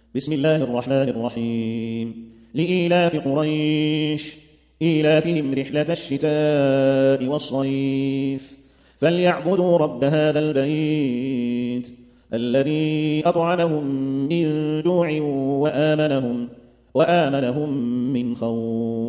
بسم الله الرحمن الرحيم لإيلاف قريش إيلافهم رحلة الشتاء والصيف فليعبدوا رب هذا البيت الذي أطعمهم من جوع وآمنهم من خوف.